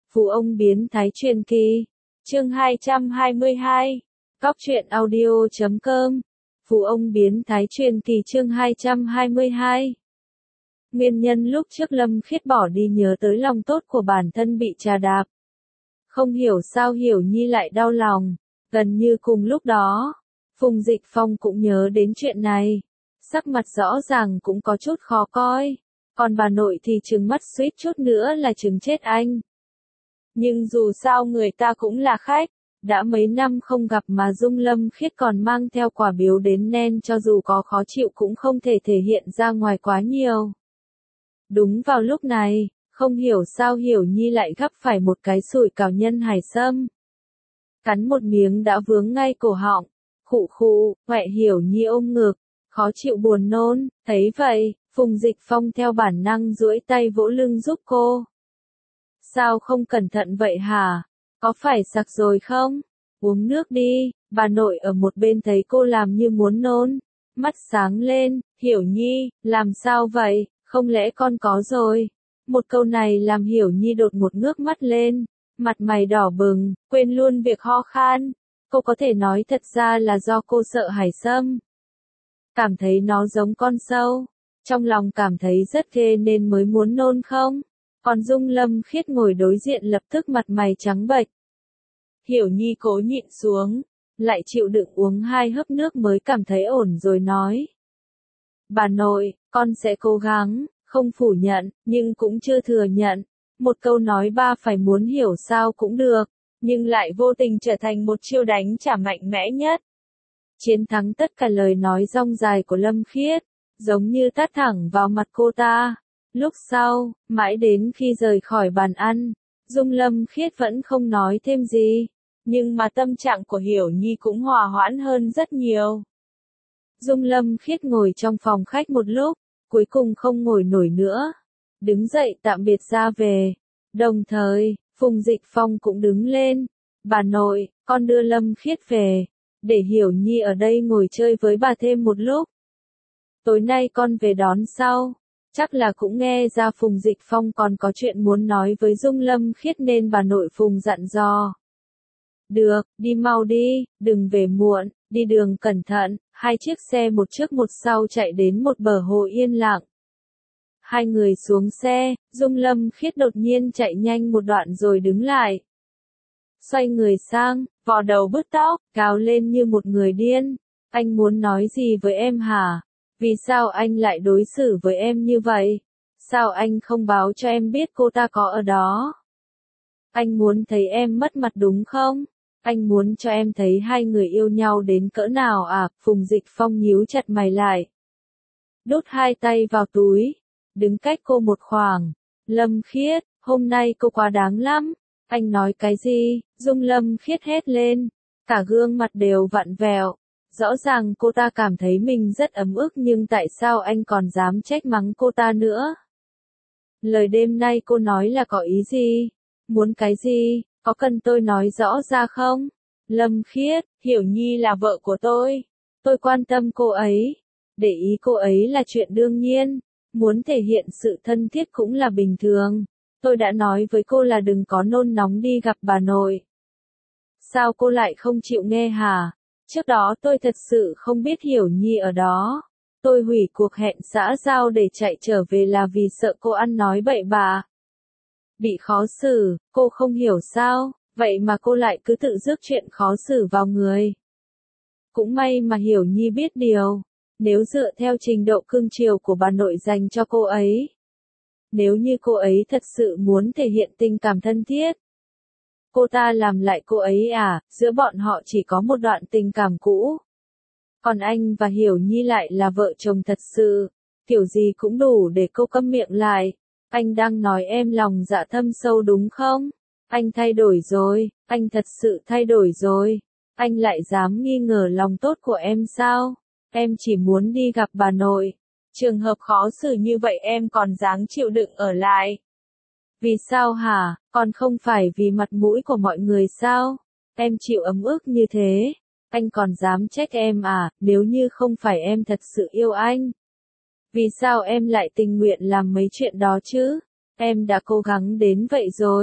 Phú ông biến thái truyền kỳ. Chương 222. Cóc truyện audio.com. Phú ông biến thái truyền kỳ chương 222. Nguyên nhân lúc trước Lâm Khiết bỏ đi nhớ tới lòng tốt của bản thân bị trà đạp. Không hiểu sao Hiểu Nhi lại đau lòng. Gần như cùng lúc đó, Phùng Dịch Phong cũng nhớ đến chuyện này. Sắc mặt rõ ràng cũng có chút khó coi. Còn bà nội thì trừng mắt suýt chút nữa là trừng chết anh. Nhưng dù sao người ta cũng là khách. Đã mấy năm không gặp mà Dung Lâm Khiết còn mang theo quà biếu đến nên cho dù có khó chịu cũng không thể thể hiện ra ngoài quá nhiều. Đúng vào lúc này, không hiểu sao Hiểu Nhi lại gắp phải một cái sủi cảo nhân hải sâm. Cắn một miếng đã vướng ngay cổ họng. Khụ khụ, Huệ Hiểu Nhi ôm ngực, khó chịu buồn nôn. Thấy vậy, Phùng Dịch Phong theo bản năng duỗi tay vỗ lưng giúp cô. Sao không cẩn thận vậy hả? Có phải sặc rồi không? Uống nước đi. Bà nội ở một bên thấy cô làm như muốn nôn. Mắt sáng lên. Hiểu Nhi, làm sao vậy? Không lẽ con có rồi? Một câu này làm Hiểu Nhi đột một ngước mắt lên. Mặt mày đỏ bừng, quên luôn việc ho khan. Cô có thể nói thật ra là do cô sợ hải sâm. Cảm thấy nó giống con sâu. Trong lòng cảm thấy rất ghê nên mới muốn nôn không? Còn Dung Lâm Khiết ngồi đối diện lập tức mặt mày trắng bệch. Hiểu Nhi cố nhịn xuống, lại chịu đựng uống 2 hớp nước mới cảm thấy ổn rồi nói. Bà nội, con sẽ cố gắng, không phủ nhận, nhưng cũng chưa thừa nhận. Một câu nói ba phải muốn hiểu sao cũng được, nhưng lại vô tình trở thành một chiêu đánh trả mạnh mẽ nhất. Chiến thắng tất cả lời nói rong dài của Lâm Khiết, giống như tát thẳng vào mặt cô ta. Lúc sau, mãi đến khi rời khỏi bàn ăn, Dung Lâm Khiết vẫn không nói thêm gì, nhưng mà tâm trạng của Hiểu Nhi cũng hòa hoãn hơn rất nhiều. Dung Lâm Khiết ngồi trong phòng khách một lúc, cuối cùng không ngồi nổi nữa. Đứng dậy tạm biệt ra về. Đồng thời, Phùng Dịch Phong cũng đứng lên. Bà nội, con đưa Lâm Khiết về, để Hiểu Nhi ở đây ngồi chơi với bà thêm một lúc. Tối nay con về đón sau. Chắc là cũng nghe ra Phùng Dịch Phong còn có chuyện muốn nói với Dung Lâm Khiết nên bà nội Phùng dặn dò. Được, đi mau đi, đừng về muộn, đi đường cẩn thận. 2 chiếc xe một trước một sau chạy đến một bờ hồ yên lặng. 2 người xuống xe, Dung Lâm Khiết đột nhiên chạy nhanh một đoạn rồi đứng lại. Xoay người sang, vò đầu bứt tóc, gào lên như một người điên. Anh muốn nói gì với em hả? Vì sao anh lại đối xử với em như vậy? Sao anh không báo cho em biết cô ta có ở đó? Anh muốn thấy em mất mặt đúng không? Anh muốn cho em thấy 2 người yêu nhau đến cỡ nào à? Phùng Dịch Phong nhíu chặt mày lại. Đút 2 tay vào túi, đứng cách cô một khoảng. Lâm Khiết, hôm nay cô quá đáng lắm. Anh nói cái gì? Dung Lâm Khiết hét lên. Cả gương mặt đều vặn vẹo. Rõ ràng cô ta cảm thấy mình rất ấm ức nhưng tại sao anh còn dám trách mắng cô ta nữa? Lời đêm nay cô nói là có ý gì? Muốn cái gì? Có cần tôi nói rõ ra không? Lâm Khiết, Hiểu Nhi là vợ của tôi. Tôi quan tâm cô ấy. Để ý cô ấy là chuyện đương nhiên. Muốn thể hiện sự thân thiết cũng là bình thường. Tôi đã nói với cô là đừng có nôn nóng đi gặp bà nội. Sao cô lại không chịu nghe hả? Trước đó tôi thật sự không biết Hiểu Nhi ở đó. Tôi hủy cuộc hẹn xã giao để chạy trở về là vì sợ cô ăn nói bậy bạ. Bị khó xử, cô không hiểu sao, vậy mà cô lại cứ tự rước chuyện khó xử vào người. Cũng may mà Hiểu Nhi biết điều. Nếu dựa theo trình độ cưng chiều của bà nội dành cho cô ấy. Nếu như cô ấy thật sự muốn thể hiện tình cảm thân thiết. Cô ta làm lại cô ấy à, giữa bọn họ chỉ có một đoạn tình cảm cũ. Còn anh và Hiểu Nhi lại là vợ chồng thật sự. Kiểu gì cũng đủ để cô câm miệng lại. Anh đang nói em lòng dạ thâm sâu đúng không? Anh thay đổi rồi, anh thật sự thay đổi rồi. Anh lại dám nghi ngờ lòng tốt của em sao? Em chỉ muốn đi gặp bà nội. Trường hợp khó xử như vậy em còn dáng chịu đựng ở lại. Vì sao hả? Còn không phải vì mặt mũi của mọi người sao? Em chịu ấm ức như thế. Anh còn dám trách em à, nếu như không phải em thật sự yêu anh. Vì sao em lại tình nguyện làm mấy chuyện đó chứ? Em đã cố gắng đến vậy rồi.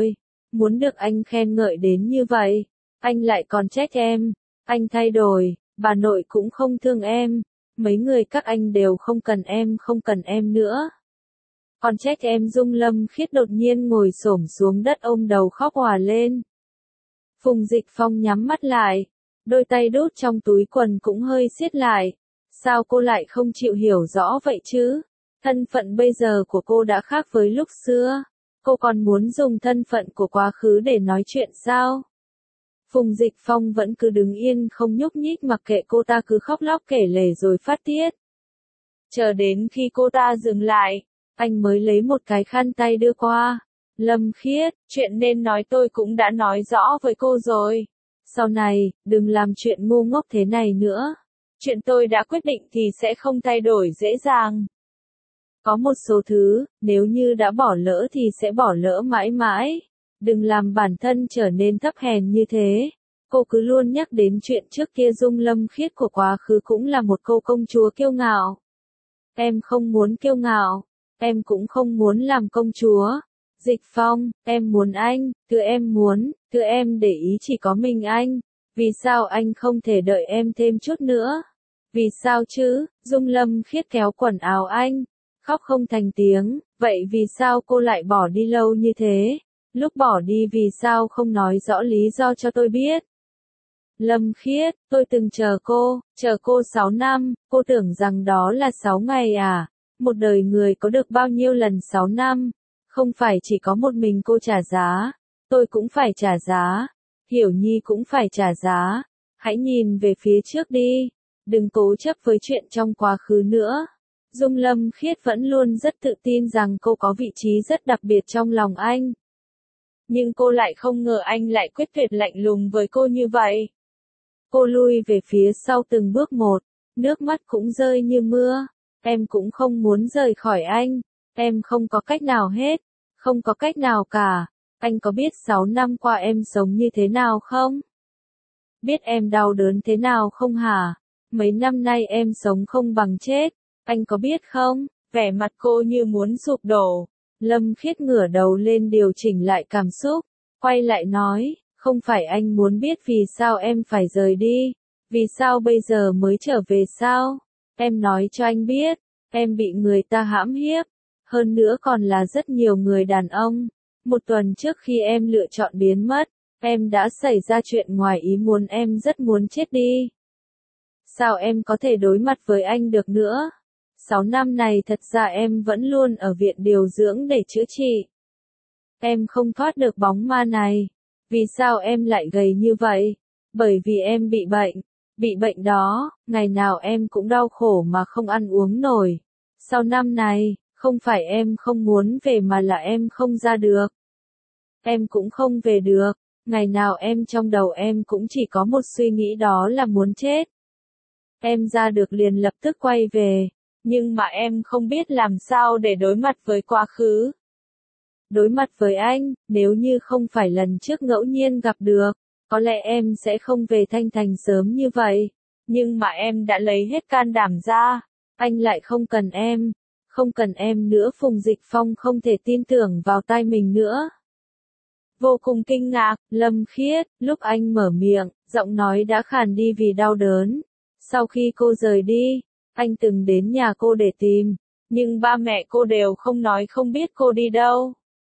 muốn được anh khen ngợi đến như vậy. Anh lại còn trách em, anh thay đổi, bà nội cũng không thương em, mấy người các anh đều không cần em nữa. Còn trách em. Dung Lâm Khiết đột nhiên ngồi xổm xuống đất ôm đầu khóc òa lên. Phùng Dịch Phong nhắm mắt lại, đôi tay đút trong túi quần cũng hơi siết lại. Sao cô lại không chịu hiểu rõ vậy chứ? Thân phận bây giờ của cô đã khác với lúc xưa. Cô còn muốn dùng thân phận của quá khứ để nói chuyện sao? Phùng Dịch Phong vẫn cứ đứng yên không nhúc nhích mặc kệ cô ta cứ khóc lóc kể lể rồi phát tiết. Chờ đến khi cô ta dừng lại, anh mới lấy một cái khăn tay đưa qua. Lâm Khiết, chuyện nên nói tôi cũng đã nói rõ với cô rồi. Sau này, đừng làm chuyện ngu ngốc thế này nữa. Chuyện tôi đã quyết định thì sẽ không thay đổi dễ dàng. Có một số thứ, nếu như đã bỏ lỡ thì sẽ bỏ lỡ mãi mãi. Đừng làm bản thân trở nên thấp hèn như thế. Cô cứ luôn nhắc đến chuyện trước kia. Dung Lâm Khiết của quá khứ cũng là một cô công chúa kiêu ngạo. Em không muốn kiêu ngạo. Em cũng không muốn làm công chúa. Dịch Phong, em muốn anh, thứ em để ý chỉ có mình anh. Vì sao anh không thể đợi em thêm chút nữa? Vì sao chứ? Dung Lâm Khiết kéo quần áo anh, khóc không thành tiếng. Vậy vì sao cô lại bỏ đi lâu như thế? Lúc bỏ đi vì sao không nói rõ lý do cho tôi biết? Lâm Khiết, tôi từng chờ cô 6 năm, cô tưởng rằng đó là 6 ngày à? Một đời người có được bao nhiêu lần 6 năm? Không phải chỉ có một mình cô trả giá, tôi cũng phải trả giá, Hiểu Nhi cũng phải trả giá. Hãy nhìn về phía trước đi, đừng cố chấp với chuyện trong quá khứ nữa. Dung Lâm Khiết vẫn luôn rất tự tin rằng cô có vị trí rất đặc biệt trong lòng anh. Nhưng cô lại không ngờ anh lại quyết tuyệt lạnh lùng với cô như vậy. Cô lui về phía sau từng bước một, nước mắt cũng rơi như mưa. Em cũng không muốn rời khỏi anh, em không có cách nào hết, không có cách nào cả. Anh có biết 6 năm qua em sống như thế nào không? Biết em đau đớn thế nào không hả? Mấy năm nay em sống không bằng chết, anh có biết không? Vẻ mặt cô như muốn sụp đổ. Lâm Khiết ngửa đầu lên điều chỉnh lại cảm xúc, quay lại nói, không phải anh muốn biết vì sao em phải rời đi, vì sao bây giờ mới trở về sao? Em nói cho anh biết, em bị người ta hãm hiếp, hơn nữa còn là rất nhiều người đàn ông. Một tuần trước khi em lựa chọn biến mất, em đã xảy ra chuyện ngoài ý muốn, em rất muốn chết đi. Sao em có thể đối mặt với anh được nữa? 6 năm này thật ra em vẫn luôn ở viện điều dưỡng để chữa trị. Em không thoát được bóng ma này. Vì sao em lại gầy như vậy? Bởi vì em bị bệnh. Bị bệnh đó, ngày nào em cũng đau khổ mà không ăn uống nổi. Sau năm này, không phải em không muốn về mà là em không ra được. Em cũng không về được, ngày nào em trong đầu em cũng chỉ có một suy nghĩ, đó là muốn chết. Em ra được liền lập tức quay về, nhưng mà em không biết làm sao để đối mặt với quá khứ. Đối mặt với anh, nếu như không phải lần trước ngẫu nhiên gặp được, có lẽ em sẽ không về Thanh Thành sớm như vậy. Nhưng mà em đã lấy hết can đảm ra, anh lại không cần em nữa. Phùng Dịch Phong không thể tin tưởng vào tai mình nữa. Vô cùng kinh ngạc, Lâm Khiết, lúc anh mở miệng, giọng nói đã khàn đi vì đau đớn. Sau khi cô rời đi, anh từng đến nhà cô để tìm, nhưng ba mẹ cô đều không nói, không biết cô đi đâu.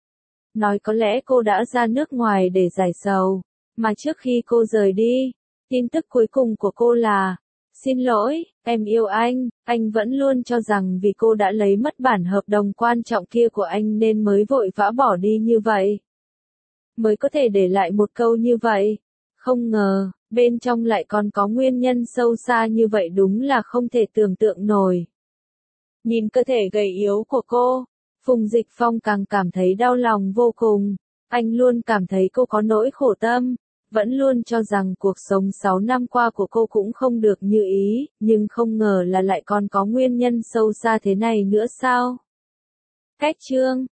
Nói có lẽ cô đã ra nước ngoài để giải sầu, mà trước khi cô rời đi, tin tức cuối cùng của cô là, xin lỗi, em yêu anh vẫn luôn cho rằng vì cô đã lấy mất bản hợp đồng quan trọng kia của anh nên mới vội vã bỏ đi như vậy. Mới có thể để lại một câu như vậy. Không ngờ, bên trong lại còn có nguyên nhân sâu xa như vậy, đúng là không thể tưởng tượng nổi. Nhìn cơ thể gầy yếu của cô, Phùng Dịch Phong càng cảm thấy đau lòng vô cùng. Anh luôn cảm thấy cô có nỗi khổ tâm, vẫn luôn cho rằng cuộc sống 6 năm qua của cô cũng không được như ý, nhưng không ngờ là lại còn có nguyên nhân sâu xa thế này nữa sao? Cách chương